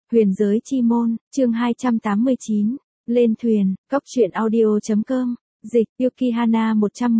Huyền giới chi môn, chương 289, lên thuyền, cốc truyện audio.com, dịch, Yukihana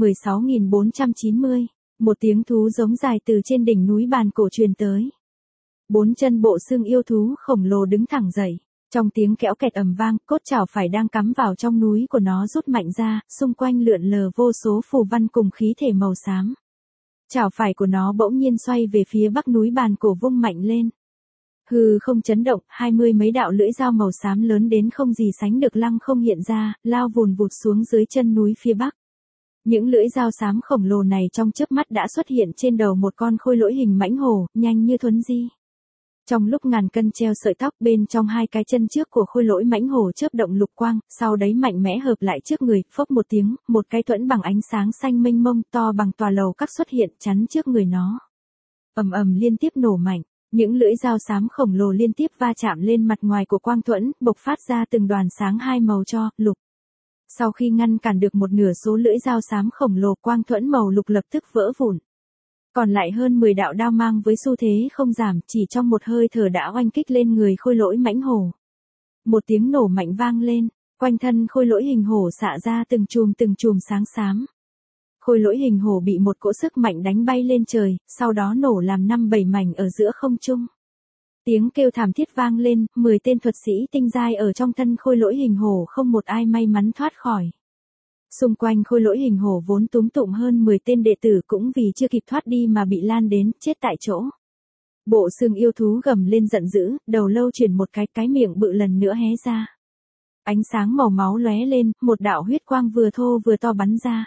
116490, một tiếng thú giống dài từ trên đỉnh núi bàn cổ truyền tới. Bốn chân bộ xương yêu thú khổng lồ đứng thẳng dậy, trong tiếng kéo kẹt ầm vang, cốt chảo phải đang cắm vào trong núi của nó rút mạnh ra, xung quanh lượn lờ vô số phù văn cùng khí thể màu xám. Chảo phải của nó bỗng nhiên xoay về phía bắc núi bàn cổ vung mạnh lên. Hư không chấn động, 20 mấy đạo lưỡi dao màu xám lớn đến không gì sánh được lăng không hiện ra, lao vùn vụt xuống dưới chân núi phía bắc. Những lưỡi dao xám khổng lồ này trong chớp mắt đã xuất hiện trên đầu một con khôi lỗi hình mãnh hổ, nhanh như thuấn di. Trong lúc ngàn cân treo sợi tóc, bên trong hai cái chân trước của khôi lỗi mãnh hổ chớp động lục quang, sau đấy mạnh mẽ hợp lại trước người, phốc một tiếng, một cái thuẫn bằng ánh sáng xanh mênh mông to bằng tòa lầu các xuất hiện chắn trước người nó. Ầm ầm liên tiếp nổ mạnh. Những lưỡi dao xám khổng lồ liên tiếp va chạm lên mặt ngoài của quang thuẫn, bộc phát ra từng đoàn sáng hai màu cho, lục. Sau khi ngăn cản được một nửa số lưỡi dao xám khổng lồ, quang thuẫn màu lục lập tức vỡ vụn. Còn lại hơn 10 đạo đao mang với xu thế không giảm, chỉ trong một hơi thở đã oanh kích lên người khôi lỗi mãnh hổ. Một tiếng nổ mạnh vang lên, quanh thân khôi lỗi hình hổ xạ ra từng chùm sáng xám. Khôi lỗi hình hổ bị một cỗ sức mạnh đánh bay lên trời, sau đó nổ làm 5-7 mảnh ở giữa không trung. Tiếng kêu thảm thiết vang lên, 10 tên thuật sĩ tinh giai ở trong thân khôi lỗi hình hổ không một ai may mắn thoát khỏi. Xung quanh khôi lỗi hình hổ vốn túm tụm hơn 10 tên đệ tử cũng vì chưa kịp thoát đi mà bị lan đến, chết tại chỗ. Bộ xương yêu thú gầm lên giận dữ, đầu lâu chuyển một cái miệng bự lần nữa hé ra. Ánh sáng màu máu lóe lên, một đạo huyết quang vừa thô vừa to bắn ra.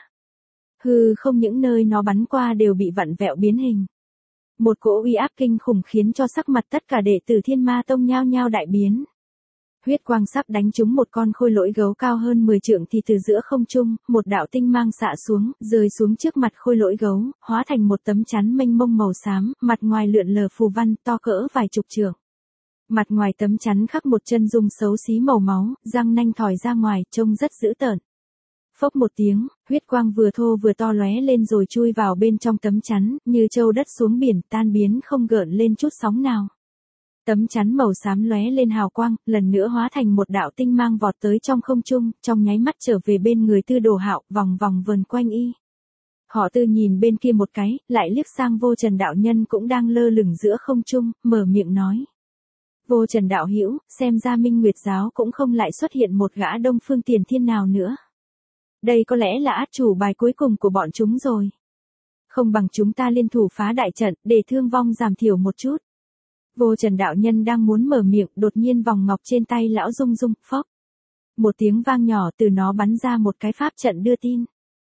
Hư không những nơi nó bắn qua đều bị vặn vẹo biến hình. Một cỗ uy áp kinh khủng khiến cho sắc mặt tất cả đệ tử Thiên Ma Tông nhao nhao đại biến. Huyết quang sắp đánh trúng một con khôi lỗi gấu cao hơn 10 trượng thì từ giữa không trung, một đạo tinh mang xạ xuống, rơi xuống trước mặt khôi lỗi gấu, hóa thành một tấm chắn mênh mông màu xám, mặt ngoài lượn lờ phù văn to cỡ vài chục trượng. Mặt ngoài tấm chắn khắc một chân dung xấu xí màu máu, răng nanh thòi ra ngoài, trông rất dữ tợn. Phốc một tiếng, huyết quang vừa thô vừa to lóe lên rồi chui vào bên trong tấm chắn, như trâu đất xuống biển, tan biến không gợn lên chút sóng nào. Tấm chắn màu xám lóe lên hào quang, lần nữa hóa thành một đạo tinh mang vọt tới trong không trung, trong nháy mắt trở về bên người Tư Đồ Hạo, vòng vòng vần quanh y. Họ Tư nhìn bên kia một cái, lại liếc sang Vô Trần đạo nhân cũng đang lơ lửng giữa không trung, mở miệng nói: Vô Trần đạo hữu, xem ra Minh Nguyệt giáo cũng không lại xuất hiện một gã Đông Phương Tiền Thiên nào nữa. Đây có lẽ là át chủ bài cuối cùng của bọn chúng rồi. Không bằng chúng ta liên thủ phá đại trận, để thương vong giảm thiểu một chút. Vô Trần đạo nhân đang muốn mở miệng, đột nhiên vòng ngọc trên tay lão rung rung, phốc. Một tiếng vang nhỏ từ nó bắn ra một cái pháp trận đưa tin.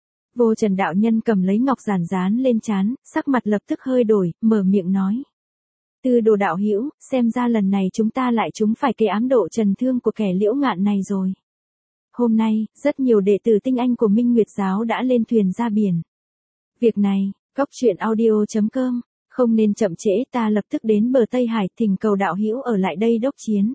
Vô Trần đạo nhân cầm lấy ngọc giản dán lên trán, sắc mặt lập tức hơi đổi, mở miệng nói: Tư Đồ đạo hữu, xem ra lần này chúng ta lại trúng phải cái ám độ trần thương của kẻ Liễu Ngạn này rồi. Hôm nay, rất nhiều đệ tử tinh anh của Minh Nguyệt giáo đã lên thuyền ra biển. Việc này, cốc truyện audio.com, không nên chậm trễ, ta lập tức đến bờ Tây Hải, thỉnh cầu đạo hữu ở lại đây đốc chiến.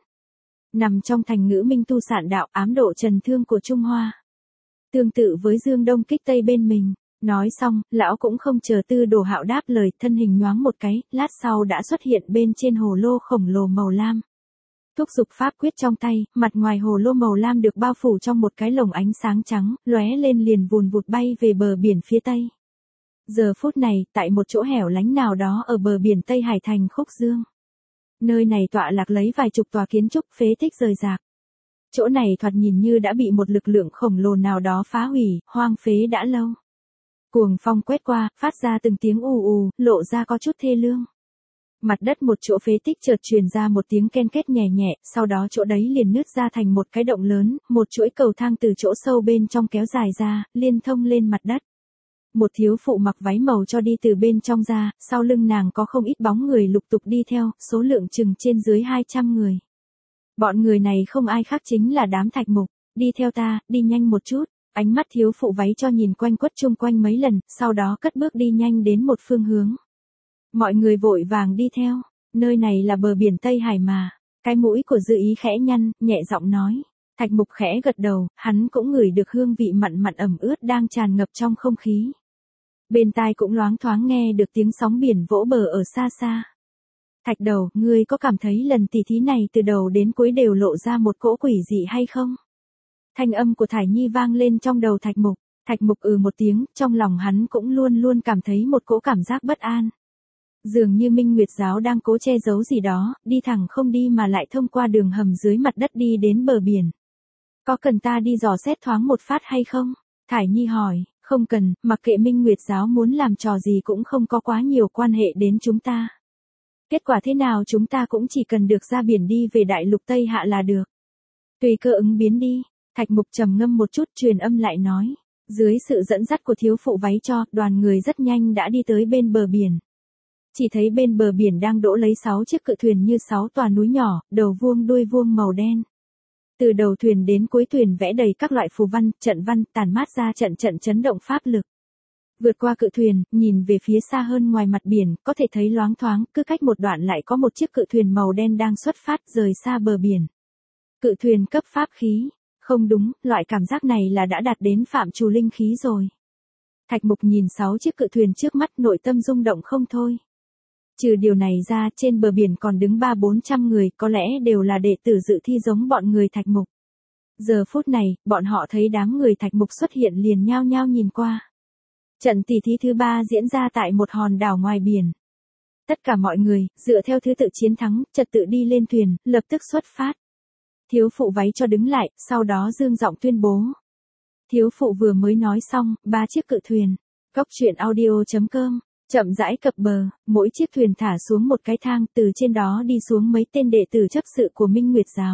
Nằm trong thành ngữ Minh Tu Sạn đạo, ám độ trần thương của Trung Hoa. Tương tự với Dương Đông kích Tây bên mình. Nói xong, lão cũng không chờ Tư Đồ Hạo đáp lời, thân hình nhoáng một cái, lát sau đã xuất hiện bên trên hồ lô khổng lồ màu lam. Thúc giục pháp quyết trong tay, mặt ngoài hồ lô màu lam được bao phủ trong một cái lồng ánh sáng trắng, lóe lên liền vùn vụt bay về bờ biển phía Tây. Giờ phút này, tại một chỗ hẻo lánh nào đó ở bờ biển Tây Hải thành Khúc Dương. Nơi này tọa lạc lấy vài chục tòa kiến trúc phế tích rời rạc. Chỗ này thoạt nhìn như đã bị một lực lượng khổng lồ nào đó phá hủy, hoang phế đã lâu. Cuồng phong quét qua, phát ra từng tiếng ù ù, lộ ra có chút thê lương. Mặt đất một chỗ phế tích chợt truyền ra một tiếng ken két nhẹ nhẹ, sau đó chỗ đấy liền nứt ra thành một cái động lớn, một chuỗi cầu thang từ chỗ sâu bên trong kéo dài ra, liên thông lên mặt đất. Một thiếu phụ mặc váy màu cho đi từ bên trong ra, sau lưng nàng có không ít bóng người lục tục đi theo, số lượng chừng trên dưới 200 người. Bọn người này không ai khác chính là đám thạch mục, đi theo ta, đi nhanh một chút. Ánh mắt thiếu phụ váy cho nhìn quanh quất chung quanh mấy lần, sau đó cất bước đi nhanh đến một phương hướng. Mọi người vội vàng đi theo, nơi này là bờ biển Tây Hải mà. Cái mũi của Dư Ý khẽ nhăn, nhẹ giọng nói. Thạch Mục khẽ gật đầu, hắn cũng ngửi được hương vị mặn mặn ẩm ướt đang tràn ngập trong không khí. Bên tai cũng loáng thoáng nghe được tiếng sóng biển vỗ bờ ở xa xa. Thạch đầu, ngươi có cảm thấy lần tỉ thí này từ đầu đến cuối đều lộ ra một cỗ quỷ dị hay không? Thanh âm của Thải Nhi vang lên trong đầu Thạch Mục. Thạch Mục một tiếng, trong lòng hắn cũng luôn luôn cảm thấy một cỗ cảm giác bất an. Dường như Minh Nguyệt giáo đang cố che giấu gì đó, đi thẳng không đi mà lại thông qua đường hầm dưới mặt đất đi đến bờ biển. Có cần ta đi dò xét thoáng một phát hay không? Thải Nhi hỏi, không cần, mặc kệ Minh Nguyệt giáo muốn làm trò gì cũng không có quá nhiều quan hệ đến chúng ta. Kết quả thế nào chúng ta cũng chỉ cần được ra biển đi về đại lục Tây Hạ là được. Tùy cơ ứng biến đi. Thạch Mục trầm ngâm một chút truyền âm lại nói. Dưới sự dẫn dắt của thiếu phụ váy cho, đoàn người rất nhanh đã đi tới bên bờ biển. Chỉ thấy bên bờ biển đang đỗ lấy 6 chiếc cự thuyền như 6 tòa núi nhỏ, đầu vuông đuôi vuông màu đen. Từ đầu thuyền đến cuối thuyền vẽ đầy các loại phù văn, trận văn, tản mát ra trận trận chấn động pháp lực. Vượt qua cự thuyền, nhìn về phía xa hơn ngoài mặt biển, có thể thấy loáng thoáng, cứ cách một đoạn lại có một chiếc cự thuyền màu đen đang xuất phát rời xa bờ biển. Cự thuyền cấp pháp khí. Không đúng, loại cảm giác này là đã đạt đến phạm trù linh khí rồi. Thạch Mục nhìn 6 chiếc cự thuyền trước mắt, nội tâm rung động không thôi. Trừ điều này ra, trên bờ biển còn đứng 300-400 người, có lẽ đều là đệ tử dự thi giống bọn người Thạch Mục. Giờ phút này, bọn họ thấy đám người Thạch Mục xuất hiện liền nhao nhao nhìn qua. Trận tỷ thí thứ 3 diễn ra tại một hòn đảo ngoài biển. Tất cả mọi người, dựa theo thứ tự chiến thắng, trật tự đi lên thuyền, lập tức xuất phát. Thiếu phụ váy cho đứng lại, sau đó dương giọng tuyên bố. Thiếu phụ vừa mới nói xong, 3 chiếc cự thuyền. Góc truyện audio.com, chậm rãi cập bờ, mỗi chiếc thuyền thả xuống một cái thang, từ trên đó đi xuống mấy tên đệ tử chấp sự của Minh Nguyệt giáo.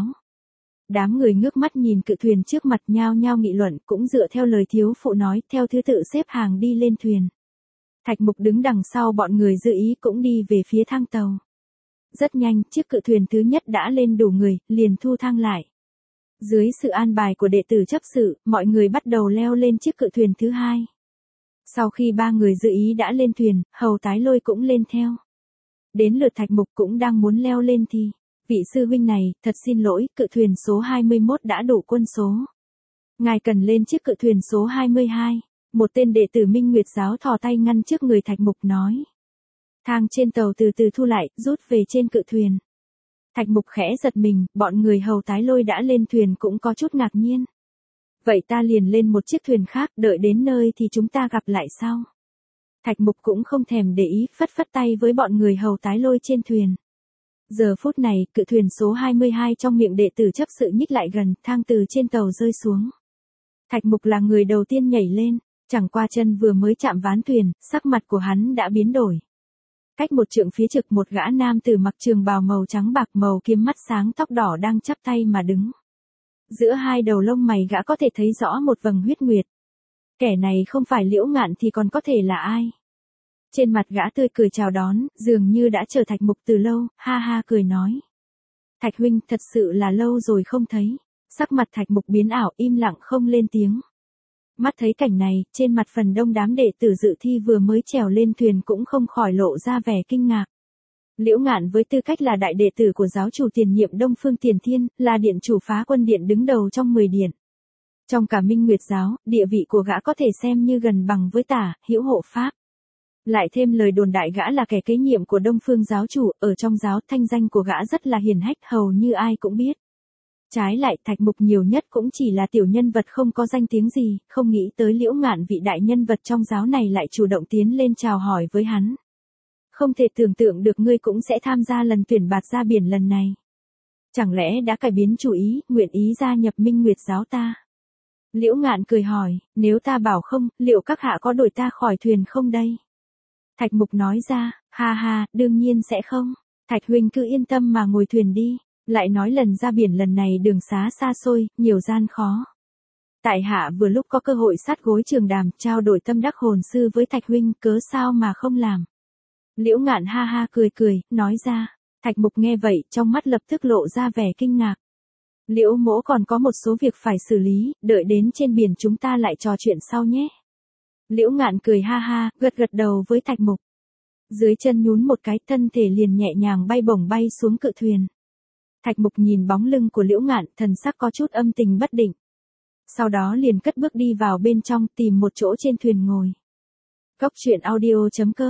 Đám người ngước mắt nhìn cự thuyền trước mặt nhao nhao nghị luận, cũng dựa theo lời thiếu phụ nói, theo thứ tự xếp hàng đi lên thuyền. Thạch Mục đứng đằng sau bọn người dự ý cũng đi về phía thang tàu. Rất nhanh, chiếc cự thuyền thứ nhất đã lên đủ người, liền thu thang lại. Dưới sự an bài của đệ tử chấp sự, mọi người bắt đầu leo lên chiếc cự thuyền thứ 2. Sau khi 3 người dự ý đã lên thuyền, Hầu Tái Lôi cũng lên theo. Đến lượt Thạch Mục cũng đang muốn leo lên thì, vị sư huynh này, thật xin lỗi, cự thuyền số 21 đã đủ quân số. Ngài cần lên chiếc cự thuyền số 22. Một tên đệ tử Minh Nguyệt giáo thò tay ngăn trước người Thạch Mục nói. Thang trên tàu từ từ thu lại, rút về trên cự thuyền. Thạch Mục khẽ giật mình, bọn người Hầu Tái Lôi đã lên thuyền cũng có chút ngạc nhiên. Vậy ta liền lên một chiếc thuyền khác, đợi đến nơi thì chúng ta gặp lại sau. Thạch Mục cũng không thèm để ý, phất phất tay với bọn người Hầu Tái Lôi trên thuyền. Giờ phút này, cự thuyền số 22 trong miệng đệ tử chấp sự nhích lại gần, thang từ trên tàu rơi xuống. Thạch Mục là người đầu tiên nhảy lên, chẳng qua chân vừa mới chạm ván thuyền, sắc mặt của hắn đã biến đổi. Cách một trượng phía trực một gã nam tử mặc trường bào màu trắng bạc màu kiếm mắt sáng tóc đỏ đang chắp tay mà đứng. Giữa hai đầu lông mày gã có thể thấy rõ một vầng huyết nguyệt. Kẻ này không phải Liễu Ngạn thì còn có thể là ai? Trên mặt gã tươi cười chào đón, dường như đã chờ Thạch Mục từ lâu, ha ha cười nói. Thạch huynh, thật sự là lâu rồi không thấy. Sắc mặt Thạch Mục biến ảo, im lặng không lên tiếng. Mắt thấy cảnh này, trên mặt phần đông đám đệ tử dự thi vừa mới trèo lên thuyền cũng không khỏi lộ ra vẻ kinh ngạc. Liễu Ngạn với tư cách là đại đệ tử của giáo chủ tiền nhiệm Đông Phương Tiền Thiên, là điện chủ Phá Quân Điện đứng đầu trong 10 điện. Trong cả Minh Nguyệt giáo, địa vị của gã có thể xem như gần bằng với Tả, Hữu hộ pháp. Lại thêm lời đồn đại gã là kẻ kế nhiệm của Đông Phương giáo chủ, ở trong giáo thanh danh của gã rất là hiển hách, hầu như ai cũng biết. Trái lại, Thạch Mục nhiều nhất cũng chỉ là tiểu nhân vật không có danh tiếng gì, không nghĩ tới Liễu Ngạn vị đại nhân vật trong giáo này lại chủ động tiến lên chào hỏi với hắn. Không thể tưởng tượng được ngươi cũng sẽ tham gia lần tuyển bạt ra biển lần này. Chẳng lẽ đã cải biến chủ ý, nguyện ý gia nhập Minh Nguyệt giáo ta? Liễu Ngạn cười hỏi, nếu ta bảo không, liệu các hạ có đuổi ta khỏi thuyền không đây? Thạch Mục nói ra, ha ha, đương nhiên sẽ không. Thạch huynh cứ yên tâm mà ngồi thuyền đi. Lại nói lần ra biển lần này đường xá xa xôi, nhiều gian khó. Tại hạ vừa lúc có cơ hội sát gối trường đàm, trao đổi tâm đắc hồn sư với Thạch huynh, cớ sao mà không làm. Liễu Ngạn ha ha cười cười, nói ra. Thạch Mục nghe vậy, trong mắt lập tức lộ ra vẻ kinh ngạc. Liễu mỗ còn có một số việc phải xử lý, đợi đến trên biển chúng ta lại trò chuyện sau nhé. Liễu Ngạn cười ha ha, gật gật đầu với Thạch Mục. Dưới chân nhún một cái, thân thể liền nhẹ nhàng bay bổng bay xuống cự thuyền. Thạch Mục nhìn bóng lưng của Liễu Ngạn, thần sắc có chút âm tình bất định. Sau đó liền cất bước đi vào bên trong, tìm một chỗ trên thuyền ngồi. Góc truyện audio.com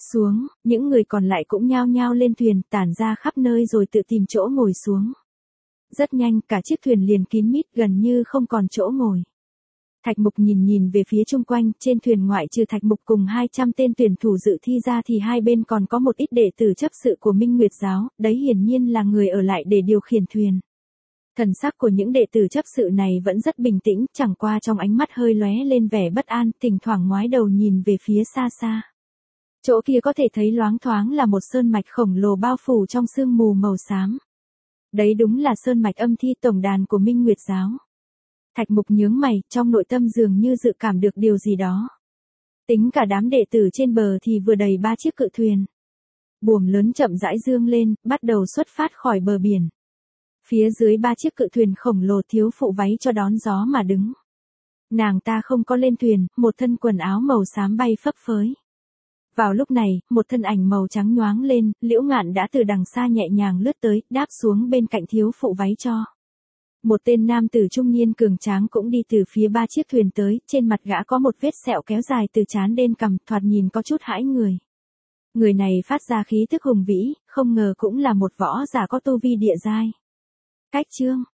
Xuống, những người còn lại cũng nhao nhao lên thuyền, tản ra khắp nơi rồi tự tìm chỗ ngồi xuống. Rất nhanh, cả chiếc thuyền liền kín mít, gần như không còn chỗ ngồi. Thạch Mục nhìn về phía chung quanh, trên thuyền ngoại trừ Thạch Mục cùng 200 tên tuyển thủ dự thi ra thì hai bên còn có một ít đệ tử chấp sự của Minh Nguyệt giáo, đấy hiển nhiên là người ở lại để điều khiển thuyền. Thần sắc của những đệ tử chấp sự này vẫn rất bình tĩnh, chẳng qua trong ánh mắt hơi lóe lên vẻ bất an, thỉnh thoảng ngoái đầu nhìn về phía xa xa. Chỗ kia có thể thấy loáng thoáng là một sơn mạch khổng lồ bao phủ trong sương mù màu xám. Đấy đúng là sơn mạch âm thi tổng đàn của Minh Nguyệt giáo. Thạch Mục nhướng mày, trong nội tâm dường như dự cảm được điều gì đó. Tính cả đám đệ tử trên bờ thì vừa đầy 3 chiếc cự thuyền. Buồm lớn chậm rãi dương lên, bắt đầu xuất phát khỏi bờ biển. Phía dưới 3 chiếc cự thuyền khổng lồ thiếu phụ váy cho đón gió mà đứng. Nàng ta không có lên thuyền, một thân quần áo màu xám bay phấp phới. Vào lúc này, một thân ảnh màu trắng nhoáng lên, Liễu Ngạn đã từ đằng xa nhẹ nhàng lướt tới, đáp xuống bên cạnh thiếu phụ váy cho. Một tên nam tử trung niên cường tráng cũng đi từ phía 3 chiếc thuyền tới, trên mặt gã có một vết sẹo kéo dài từ trán đến cằm, thoạt nhìn có chút hãi người. Người này phát ra khí tức hùng vĩ, không ngờ cũng là một võ giả có tu vi địa giai. Cách chương